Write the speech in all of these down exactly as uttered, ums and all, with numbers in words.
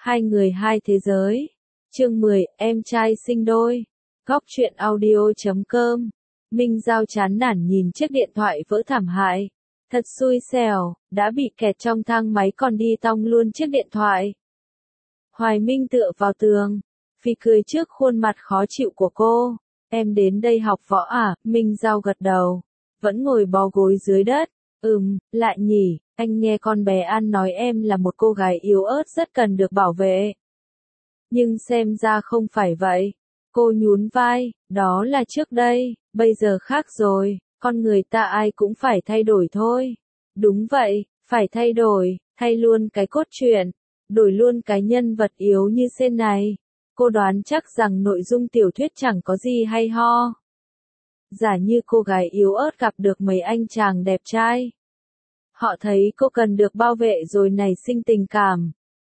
Hai người hai thế giới. Chương mười, em trai sinh đôi. Góc truyện audio chấm com. Minh Giao chán nản nhìn chiếc điện thoại vỡ thảm hại. Thật xui xẻo, đã bị kẹt trong thang máy còn đi tong luôn chiếc điện thoại. Hoài Minh tựa vào tường, phì cười trước khuôn mặt khó chịu của cô. Em đến đây học võ à? Minh Giao gật đầu, vẫn ngồi bó gối dưới đất. Ừm, lại nhỉ, anh nghe con bé An nói em là một cô gái yếu ớt rất cần được bảo vệ. Nhưng xem ra không phải vậy. Cô nhún vai, đó là trước đây, bây giờ khác rồi, con người ta ai cũng phải thay đổi thôi. Đúng vậy, phải thay đổi, thay luôn cái cốt truyện, đổi luôn cái nhân vật yếu như sen này. Cô đoán chắc rằng nội dung tiểu thuyết chẳng có gì hay ho. Giả như cô gái yếu ớt gặp được mấy anh chàng đẹp trai. Họ thấy cô cần được bảo vệ rồi nảy sinh tình cảm.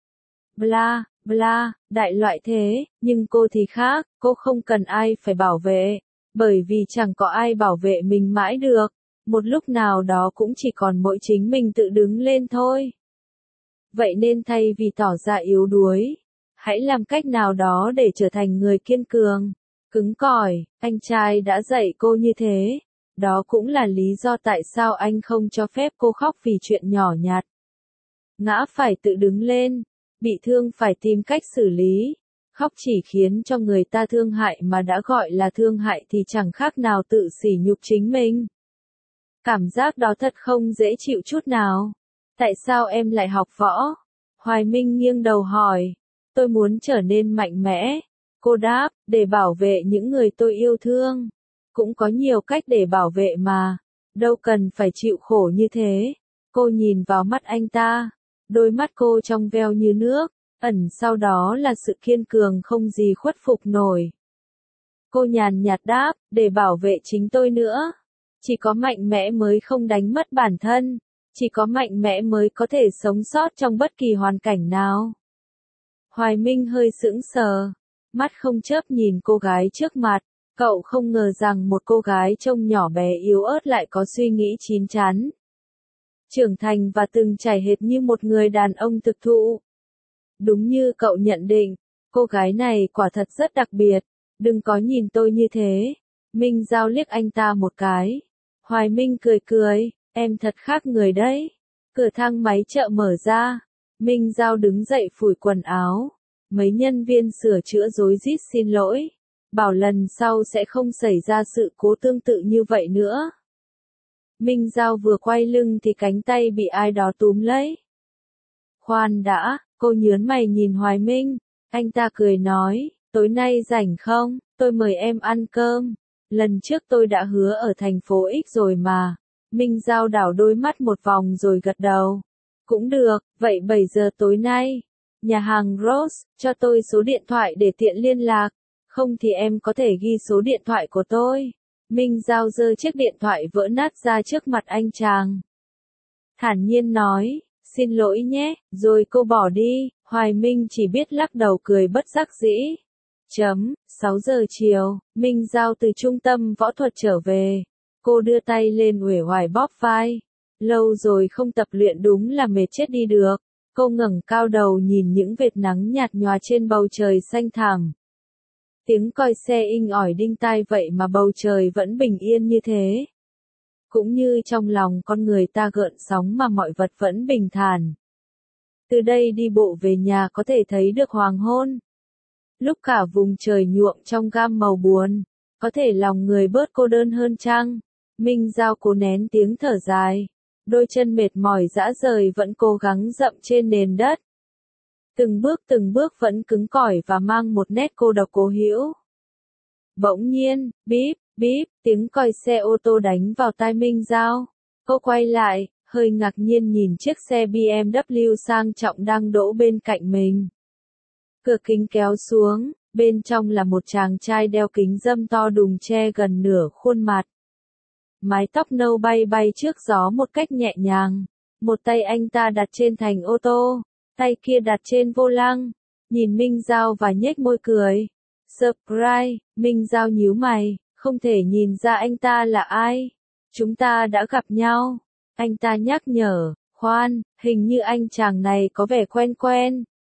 Bla, bla, đại loại thế, nhưng cô thì khác, cô không cần ai phải bảo vệ, bởi vì chẳng có ai bảo vệ mình mãi được, một lúc nào đó cũng chỉ còn mỗi chính mình tự đứng lên thôi. Vậy nên thay vì tỏ ra yếu đuối, hãy làm cách nào đó để trở thành người kiên cường, cứng cỏi. Anh trai đã dạy cô như thế. Đó cũng là lý do tại sao anh không cho phép cô khóc vì chuyện nhỏ nhặt. Ngã phải tự đứng lên, bị thương phải tìm cách xử lý. Khóc chỉ khiến cho người ta thương hại, mà đã gọi là thương hại thì chẳng khác nào tự sỉ nhục chính mình. Cảm giác đó thật không dễ chịu chút nào. Tại sao em lại học võ? Hoài Minh nghiêng đầu hỏi. Tôi muốn trở nên mạnh mẽ. Cô đáp, để bảo vệ những người tôi yêu thương. Cũng có nhiều cách để bảo vệ mà, đâu cần phải chịu khổ như thế. Cô nhìn vào mắt anh ta, đôi mắt cô trong veo như nước, ẩn sau đó là sự kiên cường không gì khuất phục nổi. Cô nhàn nhạt đáp, để bảo vệ chính tôi nữa. Chỉ có mạnh mẽ mới không đánh mất bản thân, chỉ có mạnh mẽ mới có thể sống sót trong bất kỳ hoàn cảnh nào. Hoài Minh hơi sững sờ, mắt không chớp nhìn cô gái trước mặt. Cậu không ngờ rằng một cô gái trông nhỏ bé yếu ớt lại có suy nghĩ chín chắn, trưởng thành và từng trải hệt như một người đàn ông thực thụ. Đúng như cậu nhận định, cô gái này quả thật rất đặc biệt. Đừng có nhìn tôi như thế. Minh Giao liếc anh ta một cái. Hoài Minh cười cười, em thật khác người đấy. Cửa thang máy chợ mở ra. Minh Giao đứng dậy phủi quần áo. Mấy nhân viên sửa chữa rối rít xin lỗi. Bảo lần sau sẽ không xảy ra sự cố tương tự như vậy nữa. Minh Giao vừa quay lưng thì cánh tay bị ai đó túm lấy. Khoan đã, cô nhớn mày nhìn Hoài Minh. Anh ta cười nói, tối nay rảnh không, tôi mời em ăn cơm. Lần trước tôi đã hứa ở thành phố X rồi mà. Minh Giao đảo đôi mắt một vòng rồi gật đầu. Cũng được, vậy bảy giờ tối nay. Nhà hàng Rose, cho tôi số điện thoại để tiện liên lạc. Không thì em có thể ghi số điện thoại của tôi. Minh Giao giơ chiếc điện thoại vỡ nát ra trước mặt anh chàng. Thản nhiên nói, xin lỗi nhé, rồi cô bỏ đi. Hoài Minh chỉ biết lắc đầu cười bất đắc dĩ. Chấm, sáu giờ chiều, Minh Giao từ trung tâm võ thuật trở về. Cô đưa tay lên uể oải bóp vai. Lâu rồi không tập luyện đúng là mệt chết đi được. Cô ngẩng cao đầu nhìn những vệt nắng nhạt nhòa trên bầu trời xanh thẳm. Tiếng còi xe inh ỏi đinh tai vậy mà bầu trời vẫn bình yên như thế. Cũng như trong lòng con người ta gợn sóng mà mọi vật vẫn bình thản. Từ đây đi bộ về nhà có thể thấy được hoàng hôn. Lúc cả vùng trời nhuộm trong gam màu buồn, có thể lòng người bớt cô đơn hơn chăng? Minh Giao cố nén tiếng thở dài. Đôi chân mệt mỏi rã rời vẫn cố gắng dậm trên nền đất. Từng bước từng bước vẫn cứng cỏi và mang một nét cô độc cố hữu. Bỗng nhiên, bíp, bíp, tiếng còi xe ô tô đánh vào tai Minh Giao. Cô quay lại, hơi ngạc nhiên nhìn chiếc xe bê em vê sang trọng đang đỗ bên cạnh mình. Cửa kính kéo xuống, bên trong là một chàng trai đeo kính râm to đùng che gần nửa khuôn mặt. Mái tóc nâu bay bay trước gió một cách nhẹ nhàng. Một tay anh ta đặt trên thành ô tô, tay kia đặt trên vô lăng, nhìn Minh Giao và nhếch môi cười. Surprise, Minh Giao nhíu mày, không thể nhìn ra anh ta là ai. Chúng ta đã gặp nhau. Anh ta nhắc nhở, khoan, hình như anh chàng này có vẻ quen quen.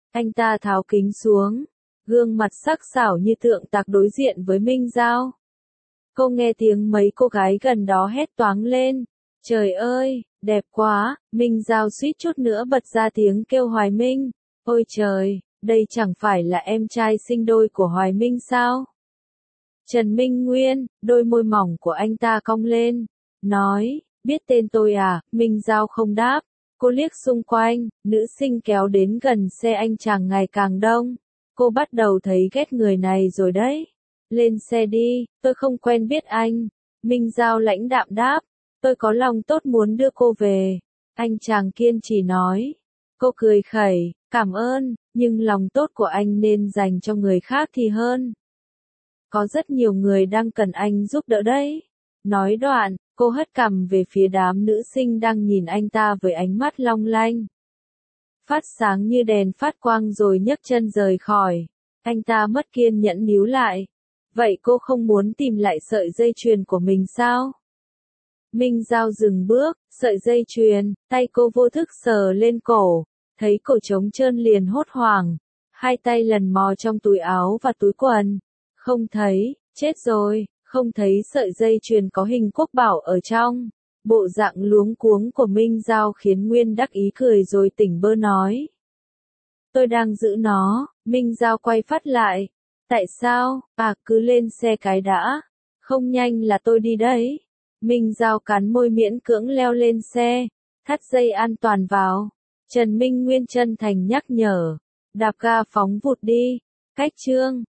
Anh ta tháo kính xuống, gương mặt sắc sảo như tượng tạc đối diện với Minh Giao. Cô nghe tiếng mấy cô gái gần đó hét toáng lên. Trời ơi, đẹp quá, Minh Giao suýt chút nữa bật ra tiếng kêu Hoài Minh. Ôi trời, đây chẳng phải là em trai sinh đôi của Hoài Minh sao? Trần Minh Nguyên, đôi môi mỏng của anh ta cong lên, nói, biết tên tôi à? Minh Giao không đáp. Cô liếc xung quanh, nữ sinh kéo đến gần xe anh chàng ngày càng đông. Cô bắt đầu thấy ghét người này rồi đấy. Lên xe đi, tôi không quen biết anh. Minh Giao lãnh đạm đáp, tôi có lòng tốt muốn đưa cô về. Anh chàng kiên trì nói. Cô cười khẩy, cảm ơn, nhưng lòng tốt của anh nên dành cho người khác thì hơn. Có rất nhiều người đang cần anh giúp đỡ đấy. Nói đoạn, cô hất cằm về phía đám nữ sinh đang nhìn anh ta với ánh mắt long lanh. Phát sáng như đèn phát quang rồi nhấc chân rời khỏi. Anh ta mất kiên nhẫn níu lại. Vậy cô không muốn tìm lại sợi dây chuyền của mình sao? Minh Giao dừng bước, sợi dây chuyền, tay cô vô thức sờ lên cổ, thấy cổ trống trơn liền hốt hoảng, hai tay lần mò trong túi áo và túi quần, không thấy, chết rồi, không thấy sợi dây chuyền có hình quốc bảo ở trong. Bộ dạng luống cuống của Minh Giao khiến Nguyên đắc ý cười rồi tỉnh bơ nói. Tôi đang giữ nó. Minh Giao quay phát lại. Tại sao? À, cứ lên xe cái đã. Không nhanh là tôi đi đấy. Minh Giao cắn môi miễn cưỡng leo lên xe, thắt dây an toàn vào. Trần Minh Nguyên chân thành nhắc nhở. Đạp ga phóng vụt đi. Cách chương.